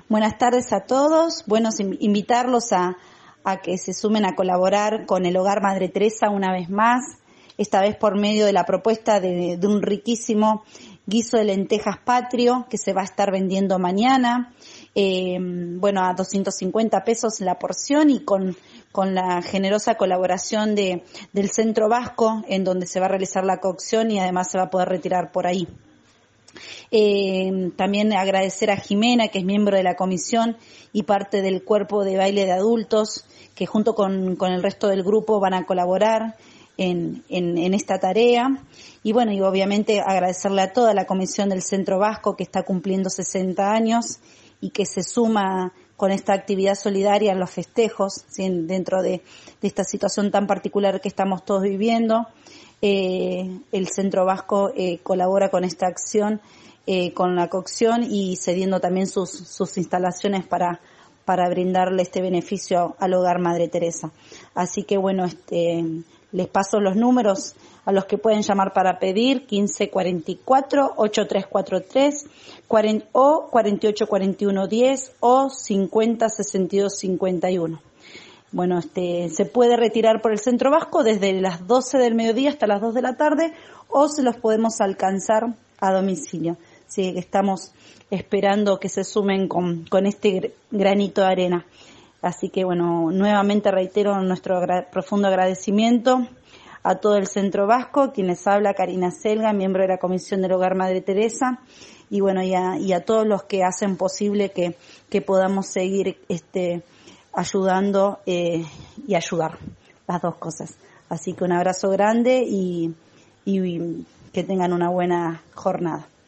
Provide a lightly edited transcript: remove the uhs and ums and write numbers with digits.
Buenas tardes a todos. Bueno, invitarlos a que se sumen a colaborar con el Hogar Madre Teresa una vez más, esta vez por medio de la propuesta de un riquísimo guiso de lentejas patrio que se va a estar vendiendo mañana, a 250 pesos la porción y con la generosa colaboración del Centro Vasco, en donde se va a realizar la cocción y además se va a poder retirar por ahí. También agradecer a Jimena, que es miembro de la comisión y parte del cuerpo de baile de adultos, que junto con el resto del grupo van a colaborar en esta tarea. Y bueno, y obviamente agradecerle a toda la comisión del Centro Vasco, que está cumpliendo 60 años y que se suma con esta actividad solidaria en los festejos, ¿sí? Dentro de esta situación tan particular que estamos todos viviendo. El Centro Vasco colabora con esta acción, con la cocción y cediendo también sus instalaciones para brindarle este beneficio al Hogar Madre Teresa. Así que bueno, les paso los números a los que pueden llamar para pedir: 1544-8343 o 484110 o 506251. Bueno, se puede retirar por el Centro Vasco desde las 12 del mediodía hasta las 2 de la tarde o se los podemos alcanzar a domicilio. Así que estamos esperando que se sumen con este granito de arena. Así que bueno, nuevamente reitero nuestro profundo agradecimiento a todo el Centro Vasco, quien les habla, Karina Selga, miembro de la Comisión del Hogar Madre Teresa, y bueno, y a todos los que hacen posible que podamos seguir ayudando y ayudar, las dos cosas. Así que un abrazo grande y que tengan una buena jornada.